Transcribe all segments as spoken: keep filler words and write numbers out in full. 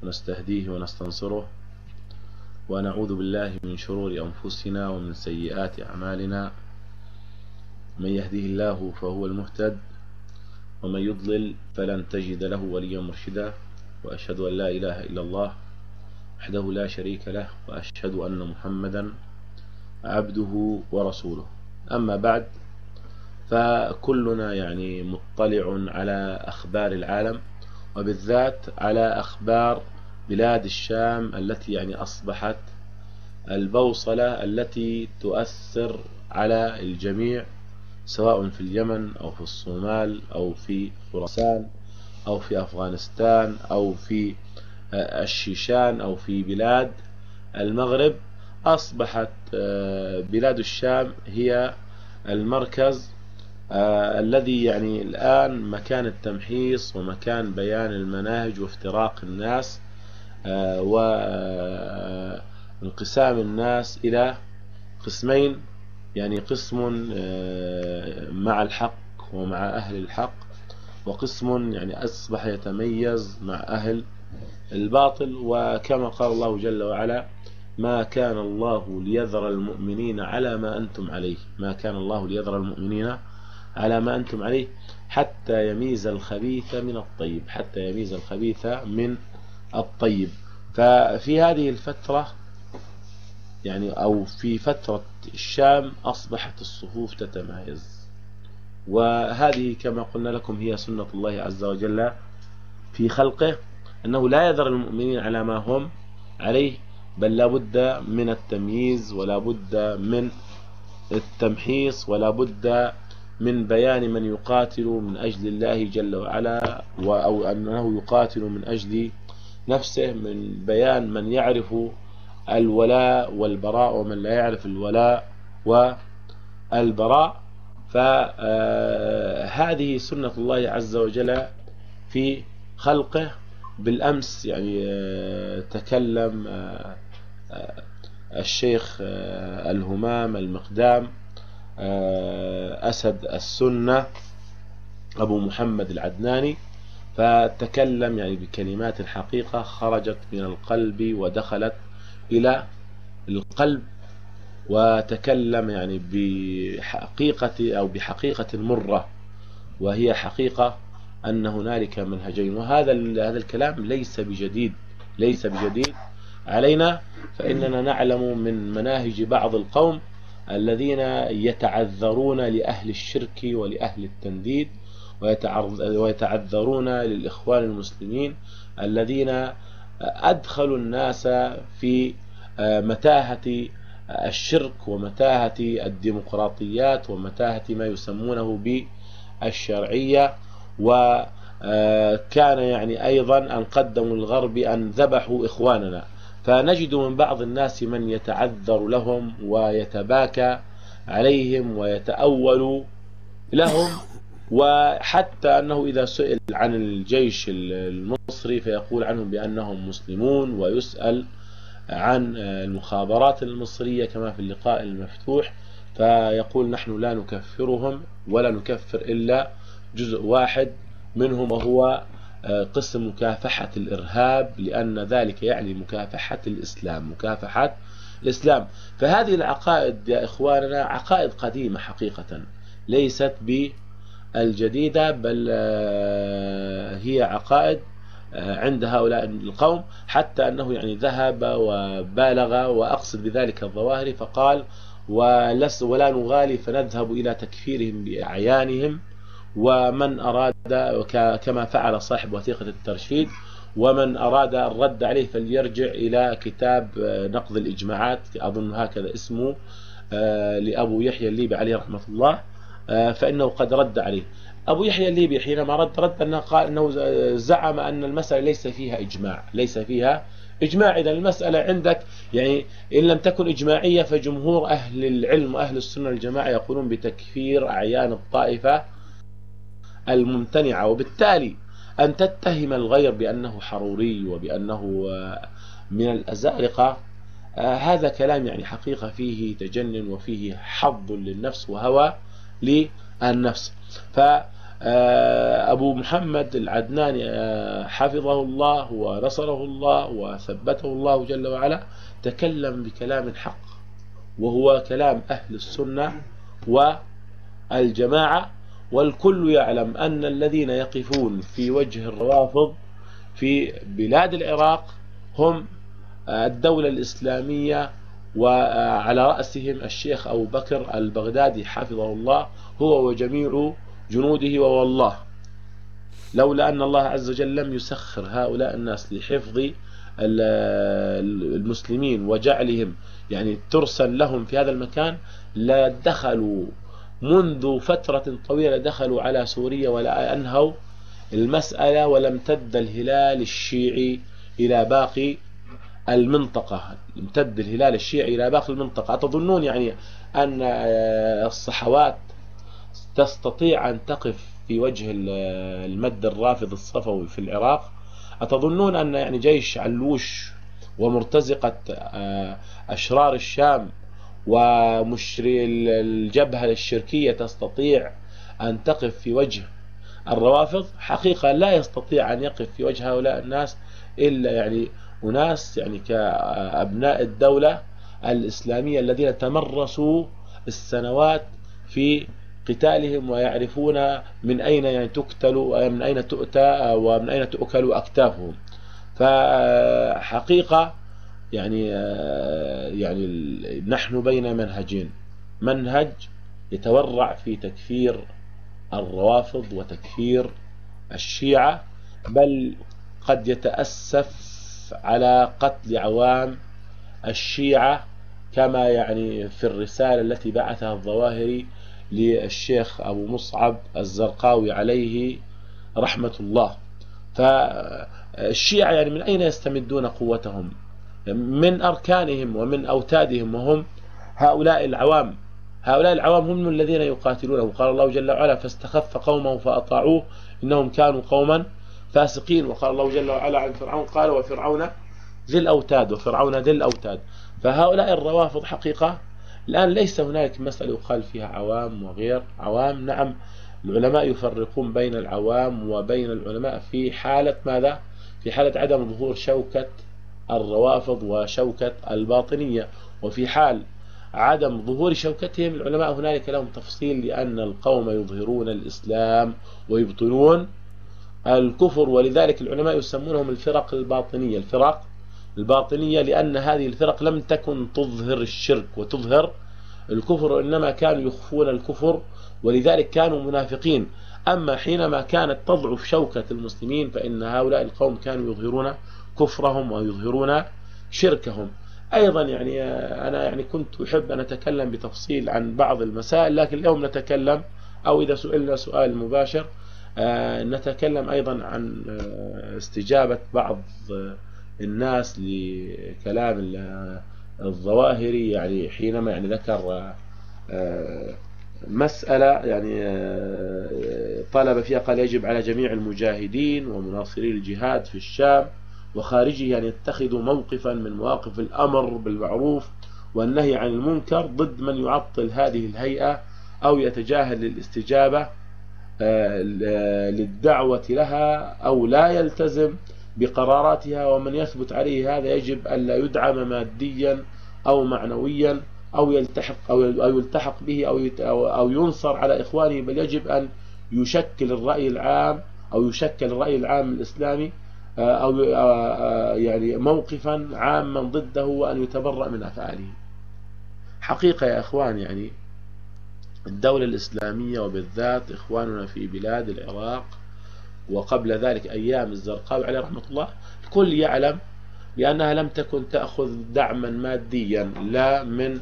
ونستهديه ونستنصره، ونعوذ بالله من شرور أنفسنا ومن سيئات أعمالنا. من يهديه الله فهو المهتد، ومن يضلل فلن تجد له وليا مرشدا. وأشهد أن لا إله إلا الله وحده لا شريك له، وأشهد أن محمدا عبده ورسوله. أما بعد، فكلنا يعني مطلع على أخبار العالم، وبالذات على أخبار بلاد الشام التي يعني أصبحت البوصلة التي تؤثر على الجميع، سواء في اليمن أو في الصومال أو في خراسان أو في أفغانستان أو في الشيشان أو في بلاد المغرب. أصبحت بلاد الشام هي المركز آه الذي يعني الآن مكان التمحيص ومكان بيان المناهج وافتراق الناس آه وانقسام الناس إلى قسمين، يعني قسم آه مع الحق ومع أهل الحق، وقسم يعني أصبح يتميز مع أهل الباطل. وكما قال الله جل وعلا: ما كان الله ليذر المؤمنين على ما أنتم عليه ما كان الله ليذر المؤمنين على ما أنتم عليه حتى يميز الخبيث من الطيب حتى يميز الخبيث من الطيب. ففي هذه الفترة يعني أو في فترة الشام أصبحت الصفوف تتمايز، وهذه كما قلنا لكم هي سنة الله عز وجل في خلقه، أنه لا يذر المؤمنين على ما هم عليه، بل لا بد من التمييز ولا بد من التمحيص ولا بد من بيان من يقاتل من أجل الله جل وعلا، أو أنه يقاتل من أجل نفسه، من بيان من يعرف الولاء والبراء ومن لا يعرف الولاء والبراء. فهذه سنة الله عز وجل في خلقه. بالأمس يعني تكلم الشيخ الهمام المقدام أسد السنة أبو محمد العدناني، فتكلم يعني بكلمات الحقيقة خرجت من القلب ودخلت إلى القلب، وتكلم يعني بحقيقة أو بحقيقة مرة، وهي حقيقة أن هنالك منهجين. وهذا هذا الكلام ليس بجديد ليس بجديد علينا، فإننا نعلم من مناهج بعض القوم الذين يتعذرون لأهل الشرك ولأهل التنديد، ويتعذرون للإخوان المسلمين الذين أدخلوا الناس في متاهة الشرك ومتاهة الديمقراطيات ومتاهة ما يسمونه بالشرعية. وكان يعني أيضا أن قدموا الغرب أن ذبحوا إخواننا، فنجد من بعض الناس من يتعذر لهم ويتباكى عليهم ويتأول لهم، وحتى أنه إذا سئل عن الجيش المصري فيقول عنهم بأنهم مسلمون، ويسأل عن المخابرات المصرية كما في اللقاء المفتوح فيقول: نحن لا نكفرهم ولا نكفر إلا جزء واحد منهم، وهو قسم مكافحة الإرهاب، لأن ذلك يعني مكافحة الإسلام مكافحة الإسلام. فهذه العقائد يا إخواننا عقائد قديمة حقيقة، ليست بالجديدة، بل هي عقائد عند هؤلاء القوم، حتى أنه يعني ذهب وبالغ، وأقصد بذلك الظواهر، فقال: ولس ولا نغالي فنذهب إلى تكفيرهم بأعيانهم، ومن أراد كما فعل صاحب وثيقة الترشيد، ومن أراد الرد عليه فليرجع إلى كتاب نقض الإجماعات، أظن هكذا اسمه، لأبو يحيى الليبي عليه رحمة الله، فإنه قد رد عليه. أبو يحيى الليبي حينما رد رد أنه قال أنه زعم أن المسألة ليس فيها إجماع ليس فيها إجماع إذا المسألة عندك يعني إن لم تكن إجماعية فجمهور أهل العلم وأهل السنة الجماعة يقولون بتكفير أعيان الطائفة الممتنعة، وبالتالي أن تتهم الغير بأنه حروري وبأنه من الأزارقة هذا كلام يعني حقيقة فيه تجنن وفيه حظ للنفس وهوى للنفس. ف أبو محمد العدناني حفظه الله ونصره الله وثبته الله جل وعلا تكلم بكلام حق، وهو كلام أهل السنة والجماعة، والكل يعلم أن الذين يقفون في وجه الروافض في بلاد العراق هم الدولة الإسلامية، وعلى رأسهم الشيخ أبو بكر البغدادي حفظه الله هو وجميع جنوده. ووالله لولا أن الله عز وجل لم يسخر هؤلاء الناس لحفظ المسلمين وجعلهم يعني ترسل لهم في هذا المكان، لا دخلوا منذ فترة طويلة دخلوا على سوريا ولا أنهوا المسألة، ولم تد الهلال الشيعي إلى باقي المنطقة، امتد الهلال الشيعي إلى باقي المنطقة. أتظنون يعني أن الصحوات تستطيع أن تقف في وجه المد الرافض الصفوي في العراق؟ أتظنون أن يعني جيش علوش ومرتزقة أشرار الشام ومشري الجبهة الشركية تستطيع أن تقف في وجه الروافض؟ حقيقة لا يستطيع أن يقف في وجه هؤلاء الناس إلا يعني أناس يعني كأبناء الدولة الإسلامية الذين تمرسوا السنوات في قتالهم ويعرفون من أين يعني تقتل ومن أين تؤتى ومن أين تؤكل أكتافهم. فحقيقة يعني يعني نحن بين منهجين: منهج يتورع في تكفير الروافض وتكفير الشيعة، بل قد يتأسف على قتل عوام الشيعة، كما يعني في الرسالة التي بعثها الظواهري للشيخ أبو مصعب الزرقاوي عليه رحمة الله. فالشيعة يعني من أين يستمدون قوتهم؟ من أركانهم ومن أوتادهم، وهم هؤلاء العوام. هؤلاء العوام هم الذين يقاتلونه. قال الله جل وعلا: فاستخف قومه فأطاعوه إنهم كانوا قوما فاسقين. وقال الله جل وعلا عن فرعون: قال وفرعون ذي الأوتاد وفرعون ذي الأوتاد. فهؤلاء الروافض حقيقة الآن ليس هناك مسألة يقال فيها عوام وغير عوام. نعم، العلماء يفرقون بين العوام وبين العلماء في حالة ماذا؟ في حالة عدم ظهور شوكة الروافض وشوكة الباطنية. وفي حال عدم ظهور شوكتهم العلماء هنالك لهم تفصيل، لأن القوم يظهرون الإسلام ويبطلون الكفر، ولذلك العلماء يسمونهم الفرق الباطنية. الفرق الباطنية لأن هذه الفرق لم تكن تظهر الشرك وتظهر الكفر، إنما كانوا يخفون الكفر، ولذلك كانوا منافقين. أما حينما كانت تضعف شوكة المسلمين فإن هؤلاء القوم كانوا يظهرون كفرهم ويظهرون شركهم. أيضا يعني أنا يعني كنت أحب أن أتكلم بتفصيل عن بعض المسائل، لكن اليوم نتكلم، أو إذا سئلنا سؤال مباشر نتكلم أيضا عن استجابة بعض الناس لكلام الظواهري، يعني حينما يعني ذكر مسألة يعني طلب فيها، قال: يجب على جميع المجاهدين ومناصري الجهاد في الشام وخارجه أن يعني يتخذوا موقفا من مواقف الأمر بالمعروف والنهي عن المنكر ضد من يعطل هذه الهيئة أو يتجاهل للاستجابة للدعوة لها أو لا يلتزم بقراراتها. ومن يثبت عليه هذا يجب ألا يدعم ماديا أو معنويا أو يلتحق أو يلتحق به أو أو ينصر على إخوانه، بل يجب أن يشكل الرأي العام أو يشكل الرأي العام الإسلامي أو يعني موقفا عاما ضده، وأن يتبرأ من أفعاله. حقيقة يا إخوان يعني الدولة الإسلامية وبالذات إخواننا في بلاد العراق وقبل ذلك أيام الزرقاوي عليه رحمة الله، الكل يعلم بأنها لم تكن تأخذ دعما ماديا لا من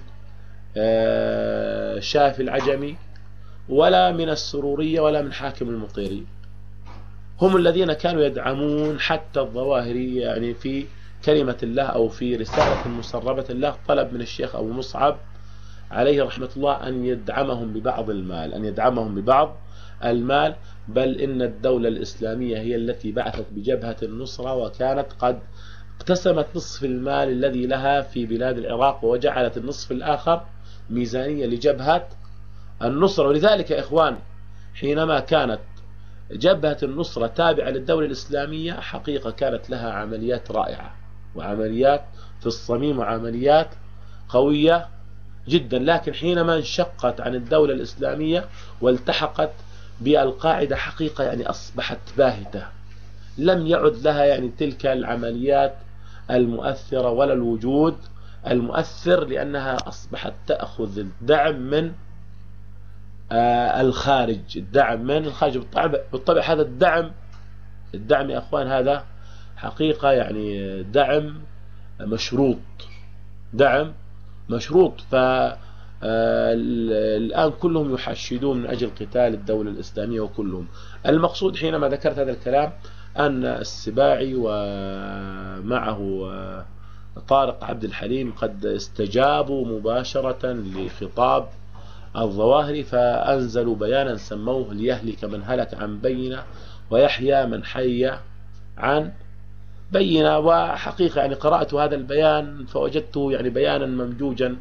شافي العجمي ولا من السرورية ولا من حاكم المطيري. هم الذين كانوا يدعمون حتى الظواهري يعني في كلمة الله أو في رسالة مسربة الله طلب من الشيخ أبو مصعب عليه رحمة الله أن يدعمهم ببعض المال أن يدعمهم ببعض المال بل إن الدولة الإسلامية هي التي بعثت بجبهة النصرة، وكانت قد اقتسمت نصف المال الذي لها في بلاد العراق وجعلت النصف الآخر ميزانية لجبهة النصرة. ولذلك يا إخوان حينما كانت جبهة النصرة تابعة للدولة الإسلامية حقيقة كانت لها عمليات رائعة وعمليات في الصميم وعمليات قوية جدا، لكن حينما انشقت عن الدولة الإسلامية والتحقت بالقاعدة حقيقة يعني أصبحت باهتة، لم يعد لها يعني تلك العمليات المؤثرة ولا الوجود المؤثر، لأنها أصبحت تأخذ الدعم من آه الخارج، الدعم من الخارج. بالطبع, بالطبع هذا الدعم الدعم يا أخوان هذا حقيقة يعني دعم مشروط، دعم مشروط. فالآن كلهم يحشدون من أجل قتال الدولة الإسلامية، وكلهم. المقصود حينما ذكرت هذا الكلام أن السباعي ومعه طارق عبد الحليم قد استجابوا مباشرة لخطاب الظواهري، فأنزلوا بيانا سموه ليهلك من هلك عن بينة ويحيى من حي عن بينة. وحقيقة يعني قرأت هذا البيان فوجدته يعني بيانا ممجوجا،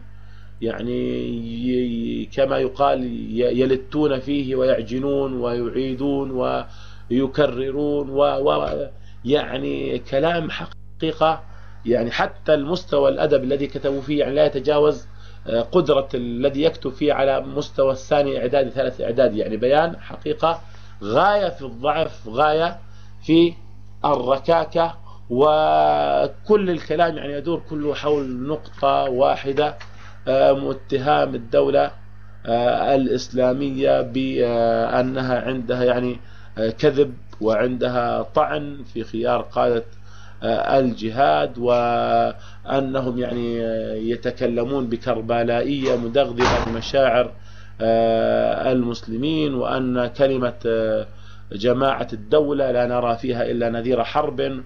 يعني كما يقال يلتون فيه ويعجنون ويعيدون ويكررون و, و يعني كلام حقيقة يعني حتى المستوى الأدب الذي كتبوا فيه يعني لا يتجاوز قدرة الذي يكتب فيه على مستوى الثاني إعدادي ثالث إعدادي. يعني بيان حقيقة غاية في الضعف، غاية في الركاكة، وكل الكلام يعني يدور كله حول نقطة واحدة، اتهام الدولة الإسلامية بأنها عندها يعني كذب وعندها طعن في خيار قادة الجهاد، وأنهم يعني يتكلمون بكربلائية مدغدغة بمشاعر المسلمين، وأن كلمة جماعة الدولة لا نرى فيها إلا نذير حرب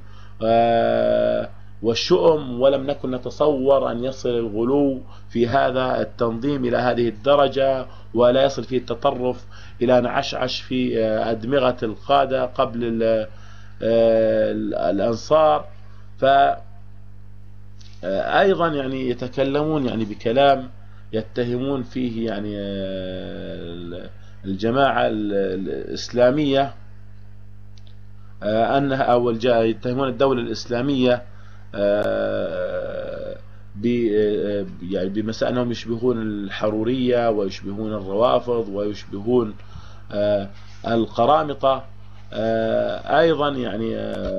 والشؤم، ولم نكن نتصور أن يصل الغلو في هذا التنظيم إلى هذه الدرجة، ولا يصل فيه التطرف إلى نعشعش في أدمغة القادة قبل الأنصار. فأيضا يعني يتكلمون يعني بكلام يتهمون فيه يعني الجماعة الإسلامية أنها أول جاء يتهمون الدولة الإسلامية يعني بمسألة أنهم يشبهون الحرورية ويشبهون الروافض ويشبهون القرامطة. أيضا يعني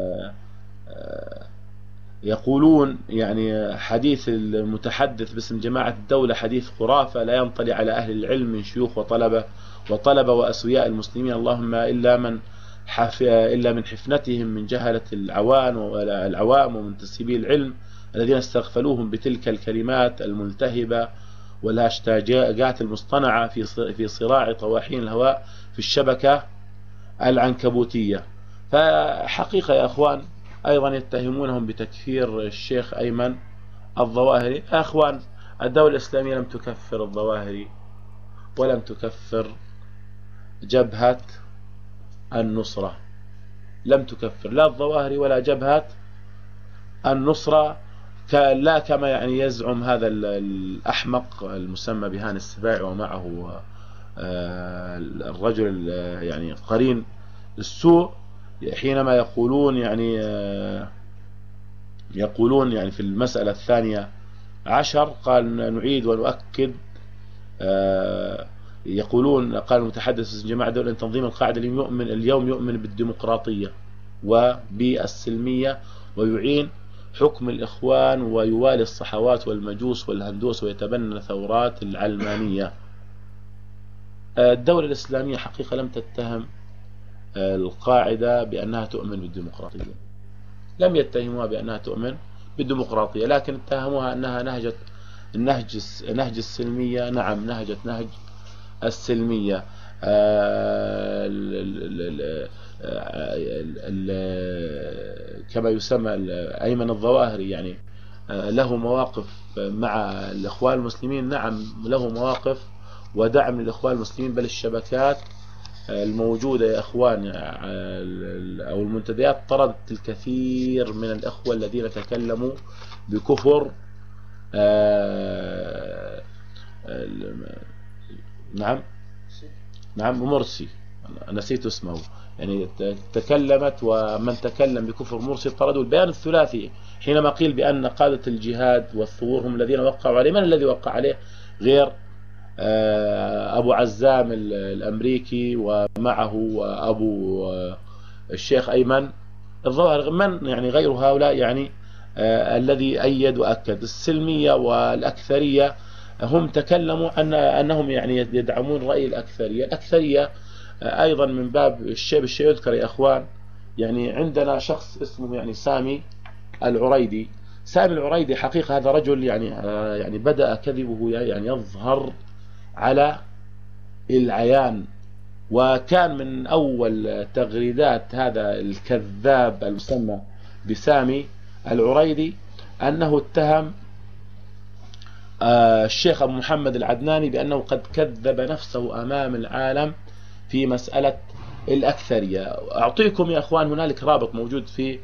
يقولون يعني حديث المتحدث باسم جماعة الدولة حديث خرافة لا ينطلي على أهل العلم من شيوخ وطلبة وطلبة وأسوياء المسلمين، اللهم إلا من إلا من حفنتهم من جهلة العوان والعوام ومنتسبي العلم الذين استغفلوهم بتلك الكلمات الملتهبة والهاشتاجات المصطنعة في في صراع طواحين الهواء في الشبكة العنكبوتية. فحقيقة يا أخوان أيضا يتهمونهم بتكفير الشيخ أيمن الظواهري. يا أخوان الدولة الإسلامية لم تكفر الظواهري ولم تكفر جبهة النصرة، لم تكفر لا الظواهري ولا جبهة النصرة، لا كما يعني يزعم هذا الأحمق المسمى بهاني السباعي ومعه الرجل يعني قرين السوء، حينما يقولون يعني يقولون يعني في المسألة الثانية عشر قال نعيد ونؤكد، يقولون قال المتحدث جماعة دولة تنظيم القاعدة اليوم يؤمن اليوم يؤمن بالديمقراطية وبالسلمية ويعين حكم الإخوان ويوالي الصحوات والمجوس والهندوس ويتبنى ثورات العلمانية. الدولة الإسلامية حقيقة لم تتهم القاعدة بأنها تؤمن بالديمقراطية، لم يتهموها بأنها تؤمن بالديمقراطية، لكن اتهموها أنها نهجت النهج نهج السلمية. نعم نهجت نهج السلمية. كما يسمى أيمن الظواهري يعني له مواقف مع الإخوان المسلمين، نعم له مواقف ودعم للإخوان المسلمين، بل الشبكات الموجودة يا أخوان أو المنتديات طردت الكثير من الإخوة الذين تكلموا بكفر نعم نعم مرسي، نسيت اسمه، يعني تكلمت، ومن تكلم بكفر مرسل طردوا. البيان الثلاثي حينما قيل بأن قادة الجهاد والثغور هم الذين وقعوا عليه، من الذي وقع عليه غير أبو عزام الأمريكي ومعه أبو الشيخ أيمن الظواهر؟ من يعني غير هؤلاء يعني آه الذي أيد وأكد. السلمية والأكثرية هم تكلموا أن أنهم يعني يدعمون رأي الأكثرية. الأكثرية آه أيضا من باب الشيء بالشيء يذكر يا إخوان، يعني عندنا شخص اسمه يعني سامي العريدي. سامي العريدي حقيقة هذا رجل يعني آه يعني بدأ كذبه يعني يظهر على العيان، وكان من أول تغريدات هذا الكذاب المسمى بسامي العريدي أنه اتهم الشيخ أبو محمد العدناني بأنه قد كذب نفسه أمام العالم في مسألة الأكثرية. أعطيكم يا أخوان هنالك رابط موجود في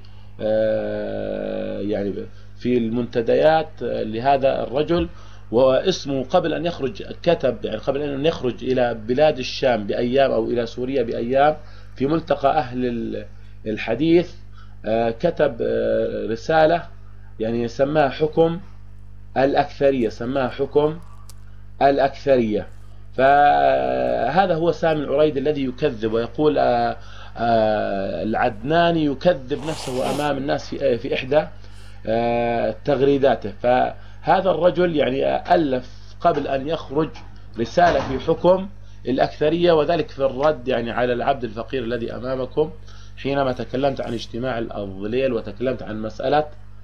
يعني في المنتديات لهذا الرجل، واسمه قبل أن يخرج كتب يعني قبل أن يخرج إلى بلاد الشام بأيام أو إلى سوريا بأيام في ملتقى أهل الحديث كتب رسالة يعني سماها حكم الأكثرية، سماها حكم الأكثرية. فهذا هو سامي العريدي الذي يكذب ويقول العدناني يكذب نفسه أمام الناس في في إحدى تغريداته. فهذا الرجل يعني ألف قبل أن يخرج رسالة في حكم الأكثرية، وذلك في الرد يعني على العبد الفقير الذي أمامكم حينما تكلمت عن اجتماع الظليل وتكلمت عن مسألة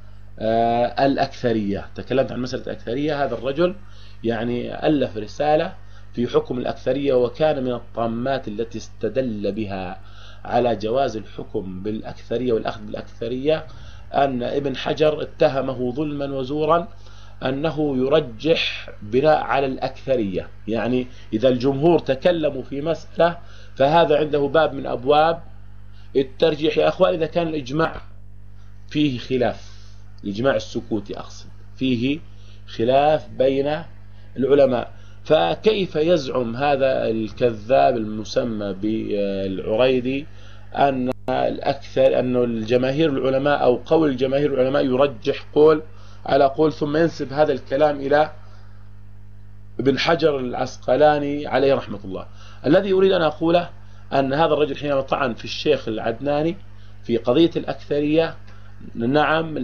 الأكثرية. تكلمت عن مسألة الأكثرية. هذا الرجل يعني ألف رسالة في حكم الأكثرية، وكان من الطامات التي استدل بها على جواز الحكم بالأكثرية والأخذ بالأكثرية أن ابن حجر اتهمه ظلما وزورا أنه يرجح بناء على الأكثرية، يعني إذا الجمهور تكلموا في مسألة فهذا عنده باب من أبواب الترجيح. يا أخوان إذا كان الإجماع فيه خلاف، الإجماع السكوتي أقصد، فيه خلاف بين العلماء، فكيف يزعم هذا الكذاب المسمى بالعريدي أن الأكثر أنه الجماهير العلماء أو قول الجماهير العلماء يرجح قول على قول، ثم ينسب هذا الكلام إلى ابن حجر العسقلاني عليه رحمة الله. الذي أريد أن أقوله أن هذا الرجل حينما طعن في الشيخ العدناني في قضية الأكثرية، نعم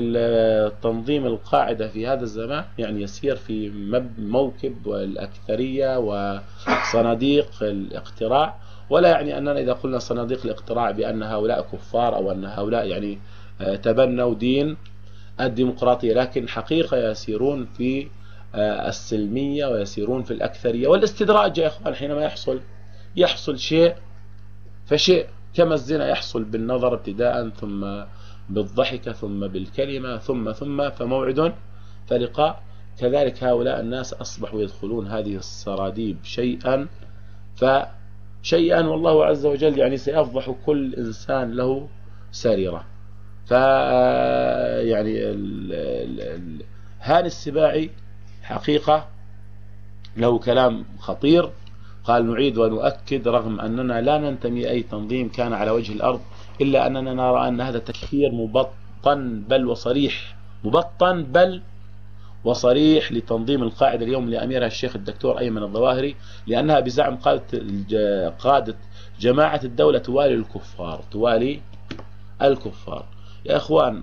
تنظيم القاعدة في هذا الزمان يعني يسير في موكب الأكثرية وصناديق الاقتراع، ولا يعني أننا إذا قلنا صناديق الاقتراع بأن هؤلاء كفار أو أن هؤلاء يعني تبنوا دين الديمقراطية، لكن حقيقة يسيرون في السلمية ويسيرون في الأكثرية والاستدراج. يا أخوان حينما يحصل يحصل شيء فشيء، كما الزنا يحصل بالنظر ابتداء ثم بالضحكة ثم بالكلمة ثم ثم فموعد فلقاء، كذلك هؤلاء الناس أصبحوا يدخلون هذه السراديب شيئا فشيئا، والله عز وجل يعني سيفضح كل إنسان له سريرة. ف يعني هاني السباعي حقيقة له كلام خطير، قال نعيد ونؤكد رغم أننا لا ننتمي أي تنظيم كان على وجه الأرض إلا أننا نرى أن هذا تكفير مبطن بل وصريح، مبطن بل وصريح لتنظيم القاعدة اليوم لأميرها الشيخ الدكتور أيمن الظواهري، لأنها بزعم قادة قادة جماعة الدولة توالي الكفار، توالي الكفار. يا أخوان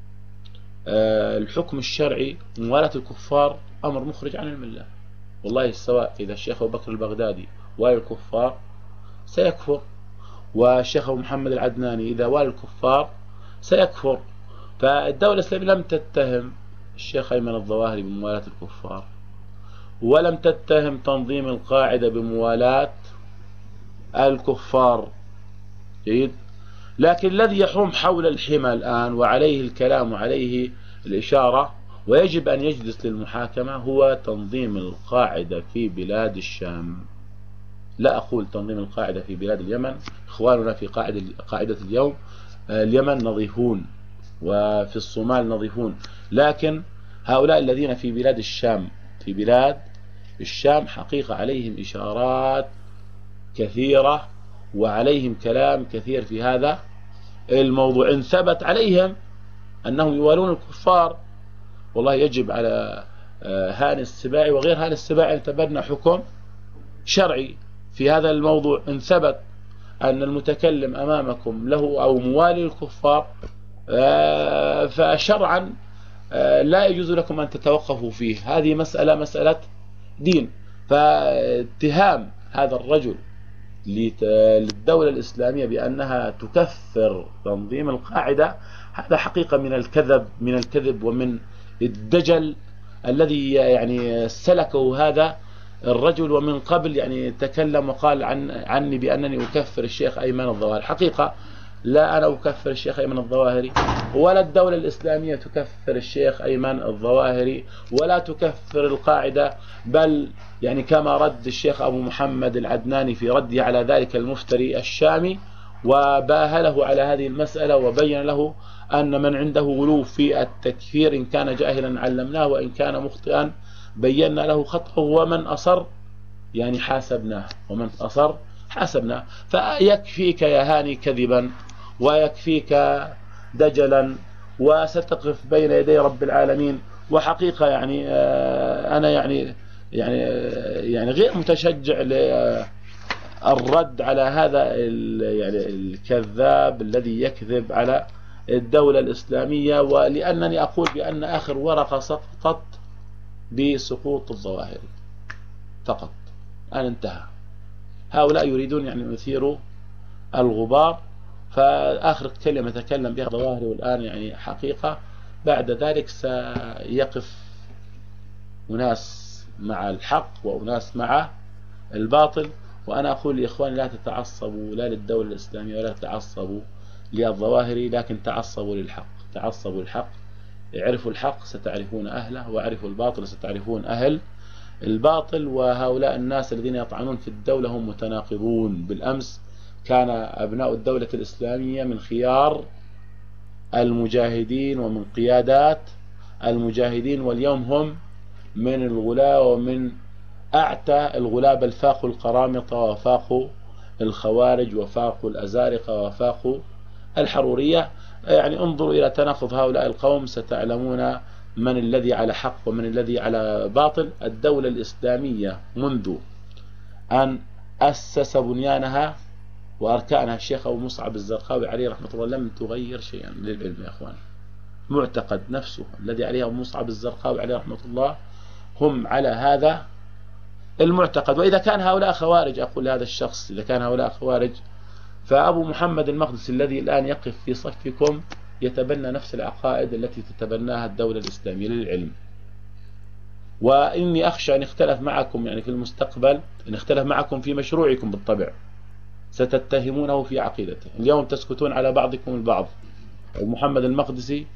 الحكم الشرعي موالاة الكفار أمر مخرج عن الملة، والله سواء إذا الشيخ أبو بكر البغدادي والي الكفار سيكفر، والشيخ أبو محمد العدناني إذا والي الكفار سيكفر. فالدولة الإسلامية لم تتهم الشيخ أيمن الظواهري بموالاة الكفار، ولم تتهم تنظيم القاعدة بموالاة الكفار، جيد. لكن الذي يحوم حول الحمى الآن وعليه الكلام وعليه الإشارة ويجب أن يجلس للمحاكمة هو تنظيم القاعدة في بلاد الشام. لا أقول تنظيم القاعدة في بلاد اليمن، إخواننا في قاعدة قاعدة اليوم اليمن نظيفون وفي الصومال نظيفون، لكن هؤلاء الذين في بلاد الشام في بلاد الشام حقيقة عليهم إشارات كثيرة وعليهم كلام كثير في هذا الموضوع. إن ثبت عليهم أنهم يوالون الكفار، والله يجب على هاني السباعي وغير هاني السباعي أن يتبنى حكم شرعي في هذا الموضوع. إن ثبت أن المتكلم أمامكم له أو موالي الكفار فشرعا لا يجوز لكم أن تتوقفوا فيه. هذه مسألة مسألة دين. فاتهام هذا الرجل للدولة الإسلامية بأنها تكفر تنظيم القاعدة، هذا حقيقة من الكذب من الكذب ومن الدجل الذي يعني سلكه هذا الرجل. ومن قبل يعني تكلم وقال عن عني بأنني أكفر الشيخ أيمن الظواهري. حقيقة لا أنا أكفر الشيخ أيمن الظواهري، ولا الدولة الإسلامية تكفر الشيخ أيمن الظواهري، ولا تكفر القاعدة. بل يعني كما رد الشيخ أبو محمد العدناني في رده على ذلك المفتري الشامي، وباهله على هذه المسألة وبين له أن من عنده غلو في التكفير إن كان جاهلا علمناه، وإن كان مخطئا بينا له خطأه، ومن أصر يعني حاسبناه ومن أصر حاسبناه. فيكفيك يا هاني كذبا ويكفيك دجلا، وستقف بين يدي رب العالمين. وحقيقة يعني أنا يعني يعني يعني غير متشجع للرد على هذا يعني الكذاب الذي يكذب على الدولة الإسلامية، ولأنني أقول بأن آخر ورقة سقطت بسقوط الظواهري فقط، الآن انتهى. هؤلاء يريدون يعني يثيروا الغبار، فآخر كلمة تكلم بها الظواهري والآن يعني حقيقة. بعد ذلك سيقف أناس مع الحق وأناس مع الباطل. وأنا أقول لإخواني لا تتعصبوا لا للدولة الإسلامية ولا تتعصبوا للظواهري، لكن تعصبوا للحق. تعصبوا للحق، اعرفوا الحق ستعرفون أهله، واعرفوا الباطل ستعرفون أهل الباطل. وهؤلاء الناس الذين يطعنون في الدولة هم متناقضون. بالأمس كان أبناء الدولة الإسلامية من خيار المجاهدين ومن قيادات المجاهدين، واليوم هم من الغلاة ومن أعتى الغلاة، بل فاقوا القرامطة وفاقوا الخوارج وفاقوا الأزارقة وفاقوا الحرورية. يعني انظروا إلى تناقض هؤلاء القوم ستعلمون من الذي على حق ومن الذي على باطل. الدولة الإسلامية منذ أن أسس بنيانها وأركانها الشيخ أبو مصعب الزرقاوي عليه رحمة الله لم تغير شيئا للعلم يا أخوان. معتقد نفسه الذي عليه أبو مصعب الزرقاوي عليه رحمة الله هم على هذا المعتقد. وإذا كان هؤلاء خوارج، أقول لهذا الشخص إذا كان هؤلاء خوارج، فأبو محمد المقدسي الذي الآن يقف في صفكم يتبنى نفس العقائد التي تتبناها الدولة الإسلامية للعلم. وإني أخشى أن اختلف معكم يعني في المستقبل، أن اختلف معكم في مشروعكم بالطبع ستتهمونه في عقيدته. اليوم تسكتون على بعضكم البعض. محمد المقدسي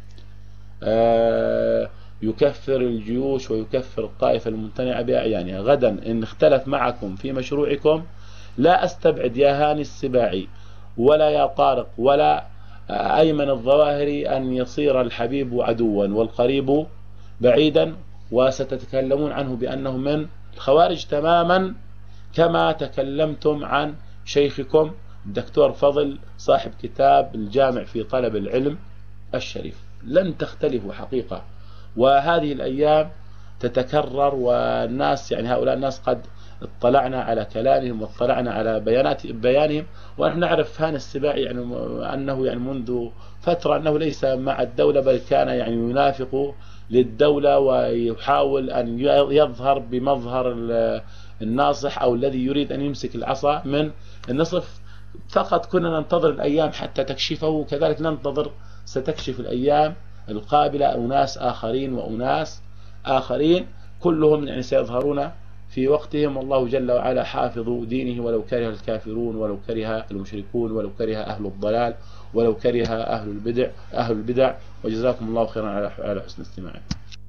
يكفر الجيوش ويكفر الطائفة الممتنعة بأعيانها. غدا إن اختلف معكم في مشروعكم لا أستبعد يا هاني السباعي ولا يا طارق ولا أيمن الظواهري أن يصير الحبيب عدوا والقريب بعيدا، وستتكلمون عنه بأنه من الخوارج تماما كما تكلمتم عن شيخكم الدكتور فضل صاحب كتاب الجامع في طلب العلم الشريف. لن تختلفوا حقيقة، وهذه الأيام تتكرر. والناس يعني هؤلاء الناس قد اطلعنا على كلامهم واطلعنا على بيانات بيانهم، ونحن نعرف هاني السباعي يعني أنه يعني منذ فترة أنه ليس مع الدولة، بل كان يعني ينافق للدولة ويحاول أن يظهر بمظهر الناصح أو الذي يريد أن يمسك العصا من النصف. فقط كنا ننتظر الأيام حتى تكشفه، كذلك ننتظر ستكشف الأيام القابلة أناس آخرين وأناس آخرين كلهم يعني سيظهرون في وقتهم. والله جل وعلا حافظ دينه ولو كره الكافرون ولو كره المشركون ولو كره أهل الضلال ولو كره أهل البدع أهل البدع. وجزاكم الله خيرا على حسن استماعكم.